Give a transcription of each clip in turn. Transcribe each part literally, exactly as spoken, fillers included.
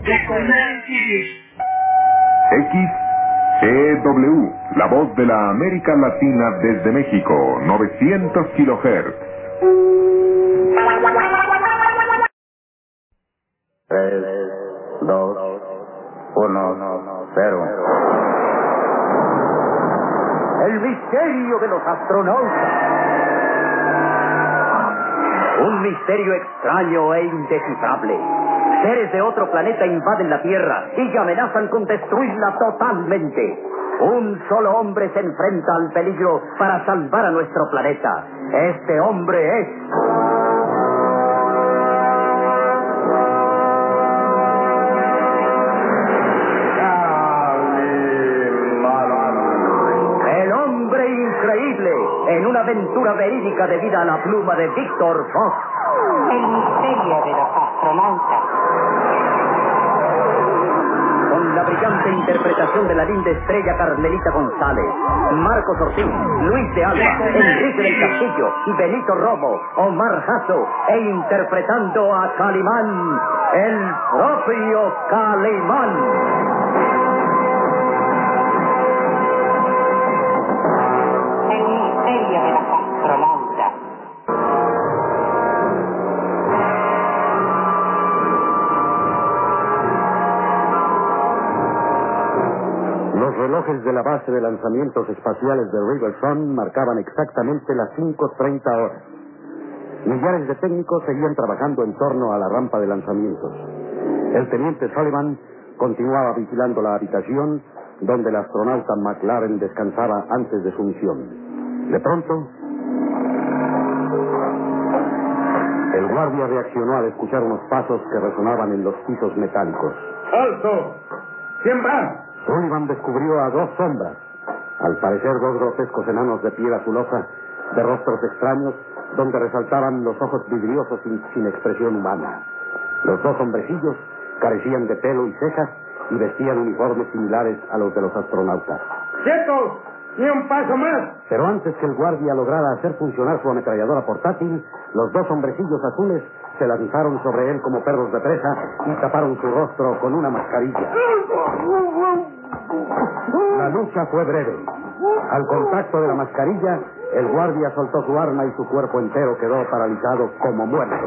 X E W, la voz de la América Latina desde México, novecientos kilohertz. Tres, dos, uno, cero. El misterio de los astronautas. Un misterio extraño e indescifrable. Seres de otro planeta invaden la Tierra y amenazan con destruirla totalmente. Un solo hombre se enfrenta al peligro para salvar a nuestro planeta. Este hombre es... el hombre increíble, en una aventura verídica debida a la pluma de Víctor Fox. El misterio de los astronautas. Con la brillante interpretación de la linda estrella Carmelita González, Marcos Ortiz, Luis de Alba, Enrique del Castillo, Benito Romo, Omar Jasso, e interpretando a Calimán, el propio Calimán. El misterio de los astronautas. Los relojes de la base de lanzamientos espaciales de Riverson marcaban exactamente las cinco treinta horas. Millares de técnicos seguían trabajando en torno a la rampa de lanzamientos. El teniente Sullivan continuaba vigilando la habitación donde el astronauta McLaren descansaba antes de su misión. De pronto, el guardia reaccionó al escuchar unos pasos que resonaban en los pisos metálicos. ¡Alto! ¿Quién va? Sullivan descubrió a dos sombras, al parecer dos grotescos enanos de piel azulosa, de rostros extraños, donde resaltaban los ojos vidriosos sin, sin expresión humana. Los dos hombrecillos carecían de pelo y cejas y vestían uniformes similares a los de los astronautas. ¡Quietos! ¡Ni un paso más! Pero antes que el guardia lograra hacer funcionar su ametralladora portátil, los dos hombrecillos azules se lanzaron sobre él como perros de presa y taparon su rostro con una mascarilla. La lucha fue breve. Al contacto de la mascarilla, el guardia soltó su arma y su cuerpo entero quedó paralizado como muerto.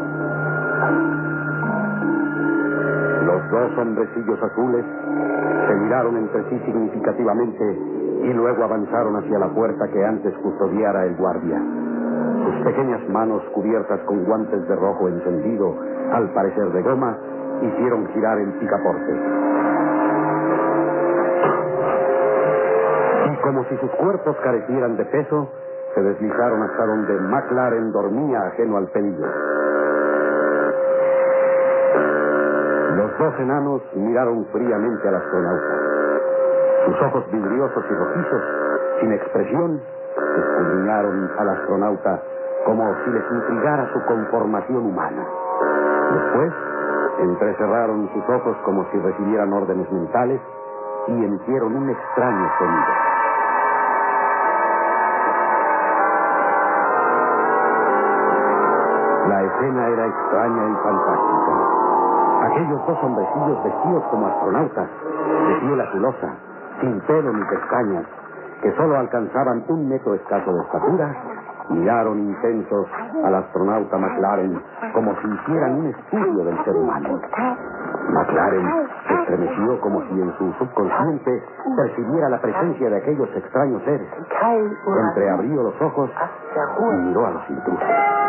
Los dos hombrecillos azules se miraron entre sí significativamente y luego avanzaron hacia la puerta que antes custodiara el guardia. Sus pequeñas manos cubiertas con guantes de rojo encendido, al parecer de goma, hicieron girar el picaporte. Y como si sus cuerpos carecieran de peso, se deslizaron hasta donde McLaren dormía ajeno al peligro. Los dos enanos miraron fríamente al astronauta. Sus ojos vidriosos y rojizos, sin expresión, escudriñaron al astronauta como si les intrigara su conformación humana. Después, entrecerraron sus ojos como si recibieran órdenes mentales y emitieron un extraño sonido. La escena era extraña y fantástica. Aquellos dos hombrecillos vestidos como astronautas, de piel azulosa, sin pelo ni pestañas, que solo alcanzaban un metro escaso de estatura, miraron intensos al astronauta McLaren como si hicieran un estudio del ser humano. McLaren se estremeció como si en su subconsciente percibiera la presencia de aquellos extraños seres. Entreabrió los ojos y miró a los intrusos.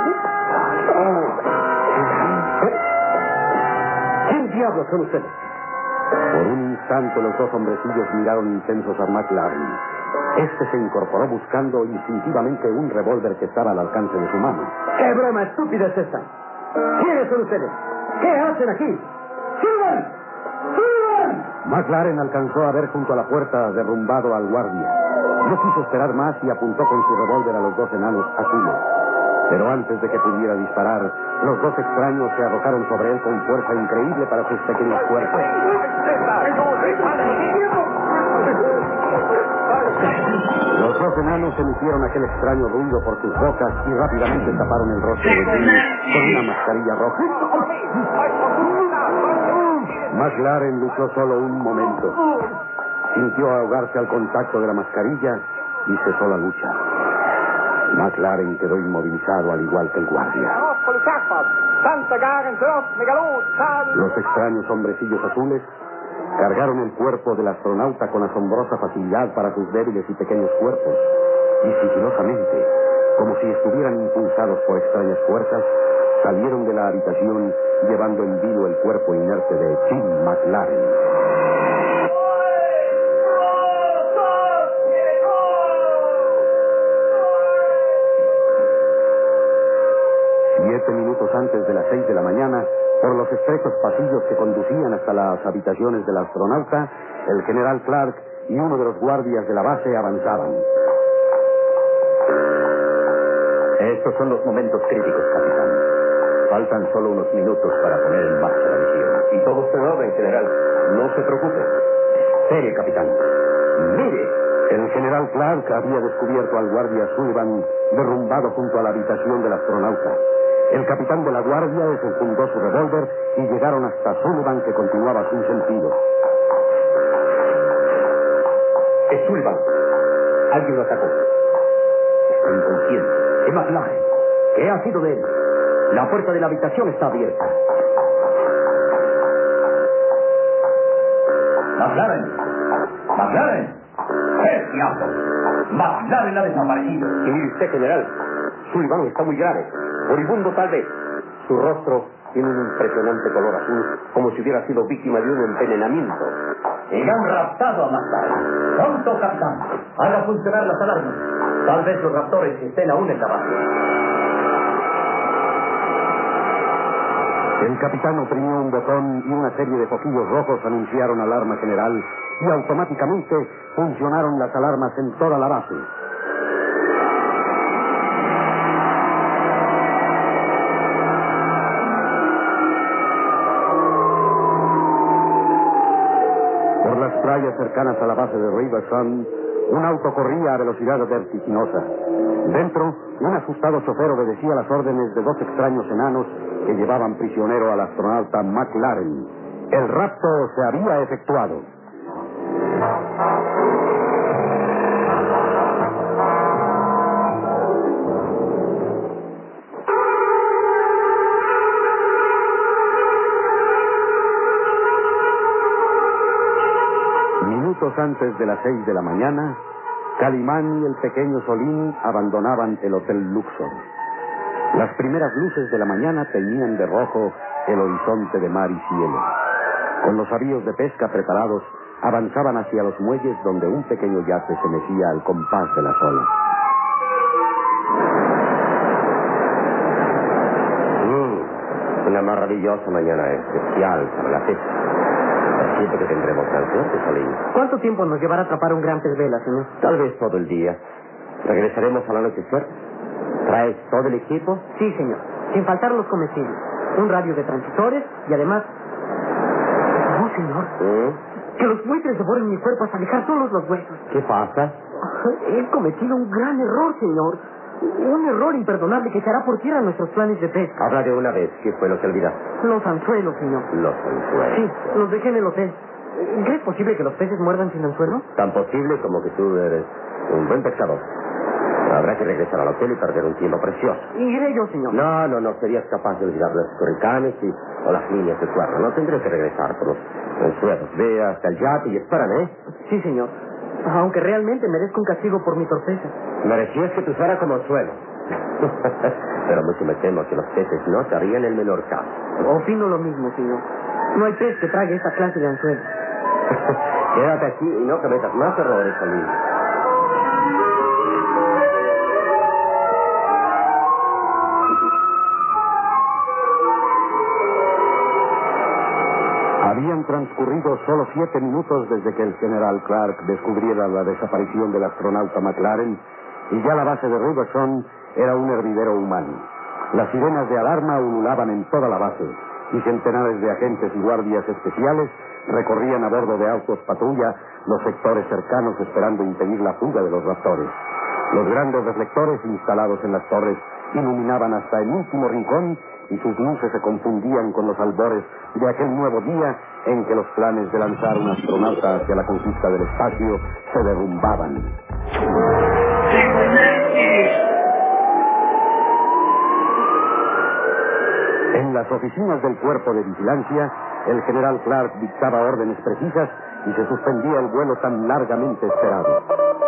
¿Quién diablos son ustedes? Por un instante los dos hombrecillos miraron intensos a McLaren. Este se incorporó buscando instintivamente un revólver que estaba al alcance de su mano. ¡Qué broma estúpida es esta! ¿Quiénes son ustedes? ¿Qué hacen aquí? ¡Sullivan! ¡Sullivan! McLaren alcanzó a ver junto a la puerta derrumbado al guardia. No quiso esperar más y apuntó con su revólver a los dos enanos azules. Pero antes de que pudiera disparar, los dos extraños se arrojaron sobre él con fuerza increíble para sus pequeños cuerpos. Los dos enanos emitieron aquel extraño ruido por sus bocas y rápidamente taparon el rostro de Jimmy con una mascarilla roja. McLaren luchó solo un momento. Sintió ahogarse al contacto de la mascarilla y cesó la lucha. McLaren quedó inmovilizado al igual que el guardia. Los extraños hombrecillos azules cargaron el cuerpo del astronauta con asombrosa facilidad para sus débiles y pequeños cuerpos y sigilosamente, como si estuvieran impulsados por extrañas fuerzas, salieron de la habitación llevando en vilo el cuerpo inerte de Jim McLaren. Siete minutos antes de las seis de la mañana, por los estrechos pasillos que conducían hasta las habitaciones del astronauta, el general Clark y uno de los guardias de la base avanzaban. Estos son los momentos críticos, capitán. Faltan solo unos minutos para poner en marcha la misión. Y todo está en orden, general. No se preocupe. Espere, capitán. Mire. El general Clark había descubierto al guardia Sullivan derrumbado junto a la habitación del astronauta. El capitán de la guardia desenfundó su revólver y llegaron hasta Sullivan, que continuaba sin sentido. Es Sullivan. Alguien lo atacó. Está inconsciente. Es McLaren. ¿Qué ha sido de él? La puerta de la habitación está abierta. McLaren. McLaren. ¡Qué diablo! McLaren ha desaparecido. Y mire usted, general. Sullivan está muy grave. Moribundo tal vez. Su rostro tiene un impresionante color azul, como si hubiera sido víctima de un envenenamiento. Y han raptado a McLaren. ¡Pronto, capitán! Haga funcionar las alarmas. Tal vez los raptores estén aún en la base. El capitán oprimió un botón y una serie de focillos rojos anunciaron alarma general y automáticamente funcionaron las alarmas en toda la base. Por las playas cercanas a la base de Riverfront, un auto corría a velocidad vertiginosa. Dentro, un asustado chofer obedecía las órdenes de dos extraños enanos que llevaban prisionero al astronauta McLaren. El rapto se había efectuado. Minutos antes de las seis de la mañana, Calimán y el pequeño Solín abandonaban el Hotel Luxor. Las primeras luces de la mañana teñían de rojo el horizonte de mar y cielo. Con los avíos de pesca preparados, avanzaban hacia los muelles donde un pequeño yate se mecía al compás de las olas. Mm, una maravillosa mañana especial para la pesca. Siento que tendremos gran suerte, Solín. ¿Cuánto tiempo nos llevará a atrapar un gran pez vela, señor? Tal vez todo el día. Regresaremos al anochecer. ¿Traes todo el equipo? Sí, señor. Sin faltar los comestibles. Un radio de transistores y además... No, señor. ¿Mm? Que los buitres devoren mi cuerpo hasta dejar solos los huesos. ¿Qué pasa? He cometido un gran error, señor. Un error imperdonable que echará por tierra nuestros planes de pesca. Habla de una vez. ¿Qué fue lo que olvidaste? Los anzuelos, señor. Los anzuelos. Sí, los dejé en el hotel. ¿Crees posible que los peces muerdan sin anzuelo? Tan posible como que tú eres un buen pescador. Habrá que regresar al hotel y perder un tiempo precioso. Iré yo, señor. No, no, no. Serías capaz de olvidar los huracanes y, o las líneas de cuerno. No tendré que regresar por los anzuelos. Ve hasta el yate y espérame, ¿eh? Sí, señor. Aunque realmente merezco un castigo por mi torpeza. Merecías que te usara como anzuelo. Pero mucho me temo que los peces no te harían el menor caso. Opino lo mismo, señor. No hay pez que trague esta clase de anzuelo. Quédate aquí y no cometas más errores conmigo. Habían transcurrido solo siete minutos desde que el general Clark descubriera la desaparición del astronauta McLaren y ya la base de Riverfront era un hervidero humano. Las sirenas de alarma ululaban en toda la base y centenares de agentes y guardias especiales recorrían a bordo de autos patrulla los sectores cercanos esperando impedir la fuga de los raptores. Los grandes reflectores instalados en las torres iluminaban hasta el último rincón y sus luces se confundían con los albores de aquel nuevo día en que los planes de lanzar un astronauta hacia la conquista del espacio se derrumbaban. En las oficinas del cuerpo de vigilancia, el general Clark dictaba órdenes precisas y se suspendía el vuelo tan largamente esperado.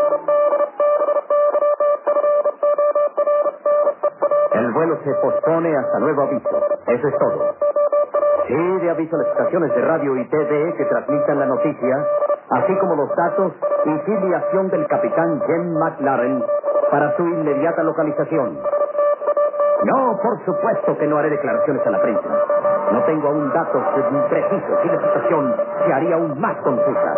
El vuelo se pospone hasta nuevo aviso. Eso es todo. Sí, de aviso a las estaciones de radio y T V que transmitan la noticia, así como los datos y filiación del capitán Jem McLaren para su inmediata localización. No, por supuesto que no haré declaraciones a la prensa. No tengo aún datos precisos y la situación se haría aún más confusa.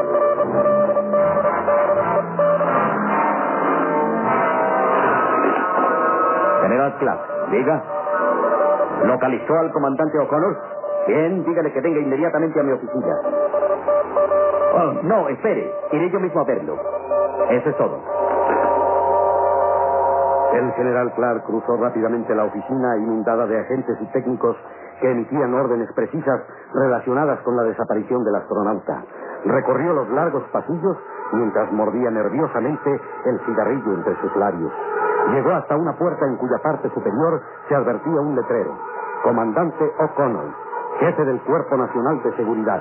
General Clark, diga. ¿Localizó al comandante O'Connor? Bien, dígale que venga inmediatamente a mi oficina. Oh, no, espere. Iré yo mismo a verlo. Eso es todo. El general Clark cruzó rápidamente la oficina inundada de agentes y técnicos que emitían órdenes precisas relacionadas con la desaparición del astronauta. Recorrió los largos pasillos mientras mordía nerviosamente el cigarrillo entre sus labios. Llegó hasta una puerta en cuya parte superior se advertía un letrero. Comandante O'Connor, jefe del Cuerpo Nacional de Seguridad.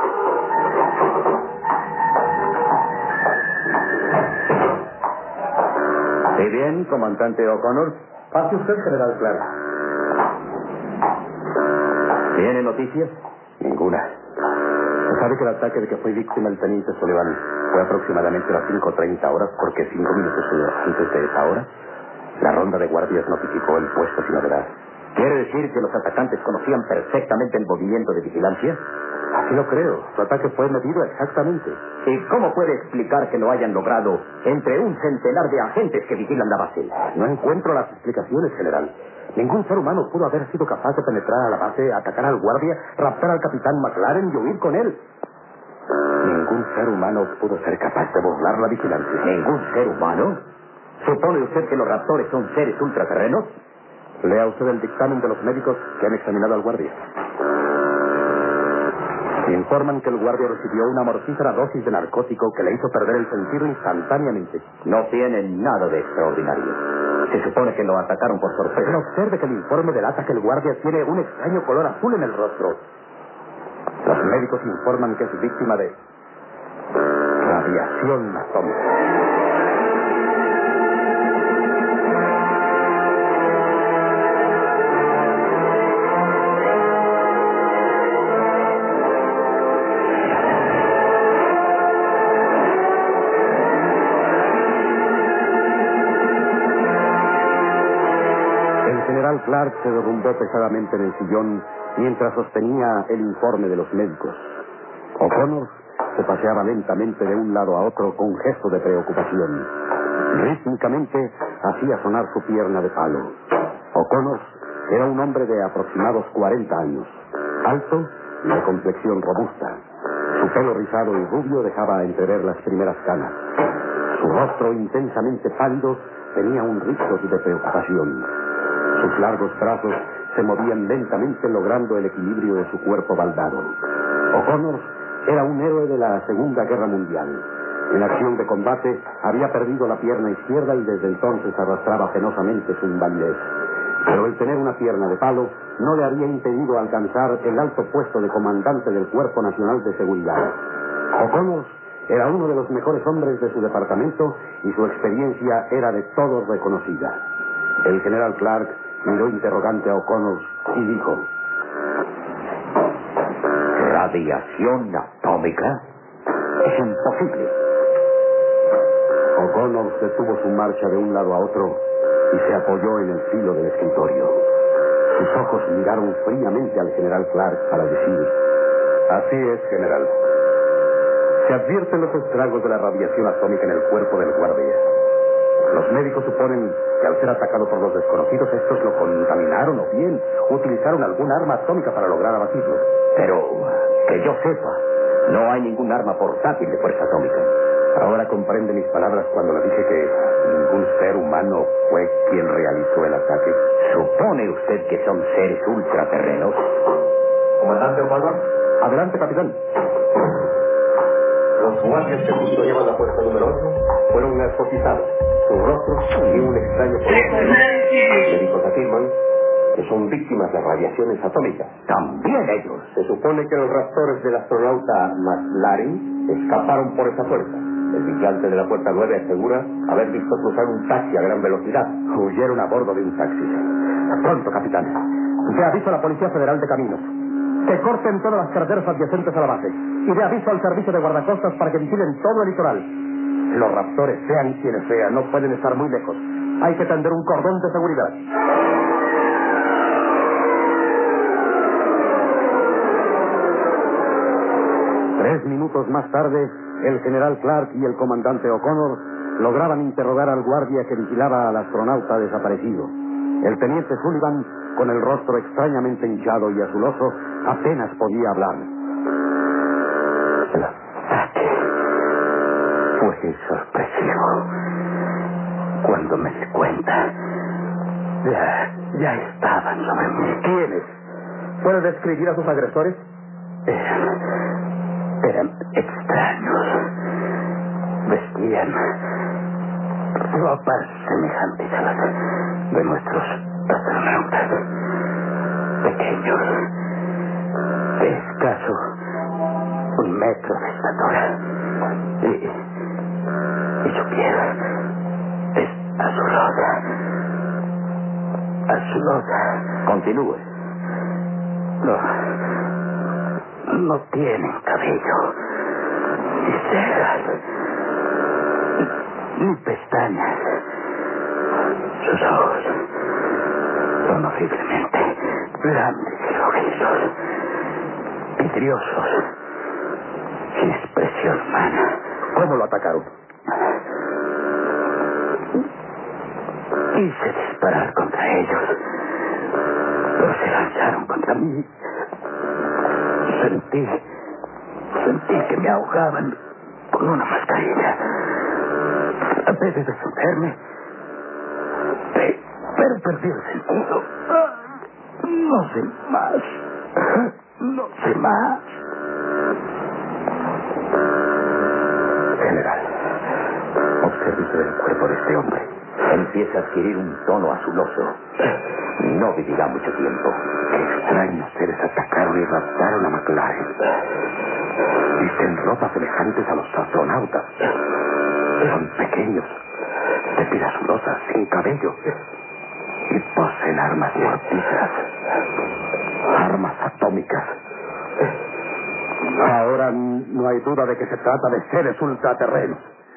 ¿Sí bien, comandante O'Connor? Pase usted, general Clark. ¿Tiene noticias? Ninguna. ¿Sabe que el ataque de que fue víctima el teniente Sullivan fue aproximadamente a las cinco treinta horas, porque cinco minutos antes de esa hora la ronda de guardias notificó el puesto sin novedad? ¿Quiere decir que los atacantes conocían perfectamente el movimiento de vigilancia? Así lo creo. Su ataque fue medido exactamente. ¿Y cómo puede explicar que lo hayan logrado entre un centenar de agentes que vigilan la base? No encuentro las explicaciones, general. Ningún ser humano pudo haber sido capaz de penetrar a la base, atacar al guardia, raptar al capitán McLaren y huir con él. Ningún ser humano pudo ser capaz de burlar la vigilancia. ¿Ningún ser humano? ¿Supone usted que los raptores son seres ultraterrenos? Lea usted el dictamen de los médicos que han examinado al guardia. Informan que el guardia recibió una mortífera dosis de narcótico que le hizo perder el sentido instantáneamente. No tienen nada de extraordinario. Se supone que lo atacaron por sorpresa. Pero observe que el informe delata que el guardia tiene un extraño color azul en el rostro. Los médicos informan que es víctima de radiación atómica. Clark se derrumbó pesadamente en el sillón mientras sostenía el informe de los médicos. O'Connor se paseaba lentamente de un lado a otro con gesto de preocupación. Rítmicamente hacía sonar su pierna de palo. O'Connor era un hombre de aproximados cuarenta años, alto y de complexión robusta. Su pelo rizado y rubio dejaba entrever las primeras canas. Su rostro intensamente pálido tenía un rictus de preocupación. Sus largos brazos se movían lentamente logrando el equilibrio de su cuerpo baldado. O'Connor era un héroe de la Segunda Guerra Mundial. En acción de combate había perdido la pierna izquierda y desde entonces arrastraba penosamente su invalidez. Pero el tener una pierna de palo no le había impedido alcanzar el alto puesto de comandante del Cuerpo Nacional de Seguridad. O'Connor era uno de los mejores hombres de su departamento y su experiencia era de todos reconocida. El general Clark miró interrogante a O'Connor y dijo: ¿Radiación atómica? Es imposible. O'Connor detuvo su marcha de un lado a otro y se apoyó en el filo del escritorio. Sus ojos miraron fríamente al general Clark para decir: así es, general. Se advierten los estragos de la radiación atómica en el cuerpo del guardia. Los médicos suponen que al ser atacado por los desconocidos, estos lo contaminaron o bien utilizaron algún arma atómica para lograr abatirlo. Pero, que yo sepa, no hay ningún arma portátil de fuerza atómica. Ahora comprende mis palabras cuando le dije que ¿Ningún ser humano fue quien realizó el ataque? ¿Supone usted que son seres ultraterrenos? Comandante O'Connor. Adelante, capitán. Los guardias que custodiaban la puerta número ocho fueron narcotizados. Sus rostros y un extraño color. Médicos afirman que son víctimas de radiaciones atómicas. También ellos. Se supone que los raptores del astronauta McLaren escaparon por esa puerta. El vigilante de la puerta nueve asegura haber visto cruzar un taxi a gran velocidad. Huyeron a bordo de un taxi. Pronto, capitán. De aviso a la Policía Federal de Caminos. Que corten todas las carreteras adyacentes a la base. Y de aviso al servicio de guardacostas para que vigilen todo el litoral. Los raptores, sean quienes sean, no pueden estar muy lejos. Hay que tender un cordón de seguridad. Tres minutos más tarde, el general Clark y el comandante O'Connor lograban interrogar al guardia que vigilaba al astronauta desaparecido. El teniente Sullivan, con el rostro extrañamente hinchado y azuloso, apenas podía hablar. El ataque fue sorpresivo. Cuando me di cuenta, ya, ya estaban sobre mí. ¿Quiénes? ¿Puede describir a sus agresores? Eran, eran extraños. Vestían ropas semejantes a las de nuestros astronautas. Pequeños, de escaso un metro de estatura. Y, y su piel es azulosa. Azulosa. Continúe. No, no tienen cabello, ni cejas, ni, ni pestañas. Sus ojos son horriblemente grandes y rojizos, vidriosos, sin expresión humana. ¿Cómo lo atacaron? Quise disparar contra ellos, pero se lanzaron contra mí. Sentí, sentí que me ahogaban con una mascarilla. Traté de defenderme, pe- pero perdí el sentido. No sé más, no sé más. General, observe usted el cuerpo de este hombre. Empieza a adquirir un tono azuloso. No vivirá mucho tiempo. Qué extraños seres atacaron y raptaron a McLaren. Visten ropas semejantes a los astronautas. Son pequeños, de piel azulosa, sin cabello. Y poseen armas mortíferas. Armas atómicas. Ahora no hay duda de que se trata de seres ultraterrenos.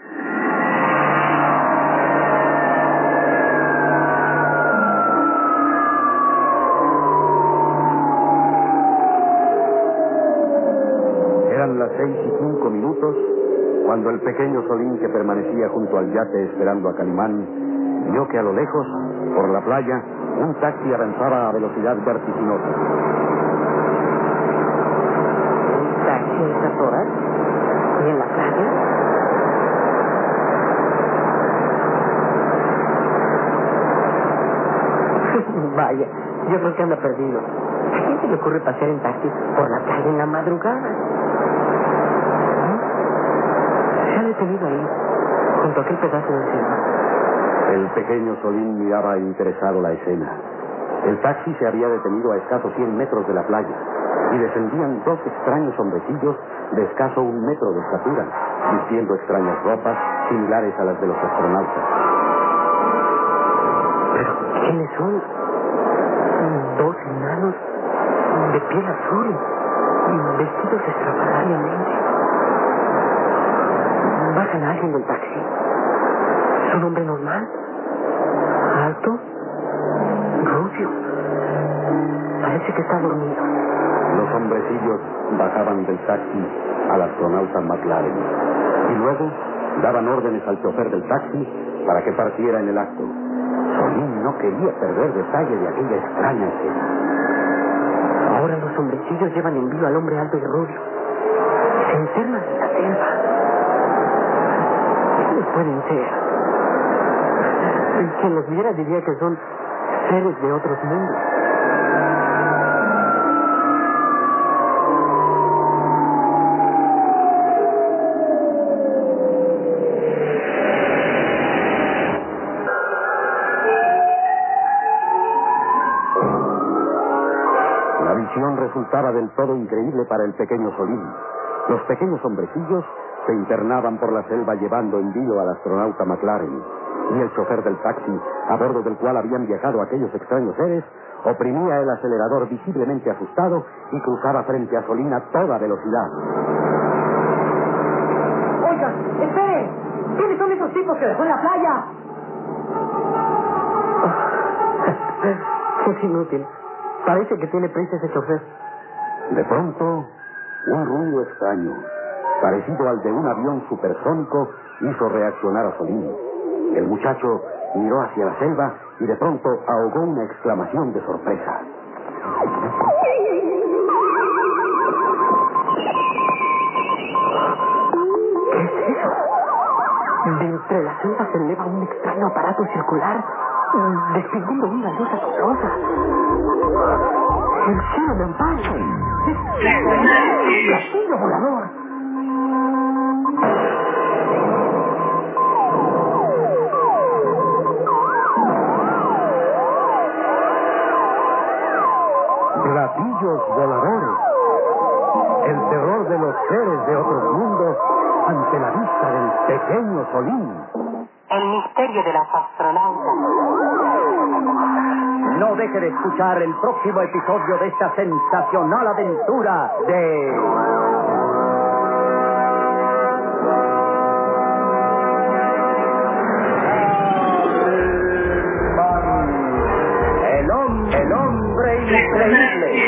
Eran las seis y cinco minutos cuando el pequeño Solín, que permanecía junto al yate esperando a Calimán, vio que a lo lejos, por la playa, un taxi avanzaba a velocidad vertiginosa. ¿Un taxi a estas horas? ¿Y en la calle? Vaya, yo creo que anda perdido. ¿A quién se le ocurre pasear en taxi por la calle en la madrugada? Se ha detenido ahí, junto a aquel pedazo de cielo. El pequeño Solín miraba interesado la escena. El taxi se había detenido a escasos cien metros de la playa y descendían dos extraños hombrecillos de escaso un metro de estatura, vistiendo extrañas ropas similares a las de los astronautas. ¿Pero quiénes son? Dos enanos de piel azul, vestidos extravagantamente. Bajan a alguien del taxi. ¿Es un hombre normal? ¿Alto? ¿Rubio? Parece que está dormido. Los hombrecillos bajaban del taxi al astronauta McLaren y luego daban órdenes al chofer del taxi para que partiera en el acto. Solín no quería perder detalle de aquella extraña escena. Ahora los hombrecillos llevan en vivo al hombre alto y rubio. Se internan en la selva. ¿Quiénes pueden ser? Quien los viera diría que son seres de otros mundos. La visión resultaba del todo increíble para el pequeño Solín. Los pequeños hombrecillos se internaban por la selva llevando en vilo al astronauta McLaren. Y el chofer del taxi, a bordo del cual habían viajado aquellos extraños seres, oprimía el acelerador visiblemente asustado y cruzaba frente a Solín a toda velocidad. ¡Oigan! ¡Esperen! ¿Quiénes son esos tipos que dejó en la playa? Es inútil. Parece que tiene prisa ese chofer. De pronto, un ruido extraño, parecido al de un avión supersónico, hizo reaccionar a Solín. El muchacho miró hacia la selva y de pronto ahogó una exclamación de sorpresa. ¿Qué es eso? De entre la selva se eleva un extraño aparato circular, despidiendo una luz asombrosa. ¡El cielo de amparo! ¡Un platillo volador! Platillos voladores. El terror de los seres de otros mundos ante la vista del pequeño Solín. El misterio de las astronautas. No deje de escuchar el próximo episodio de esta sensacional aventura de... El, hom- el hombre increíble.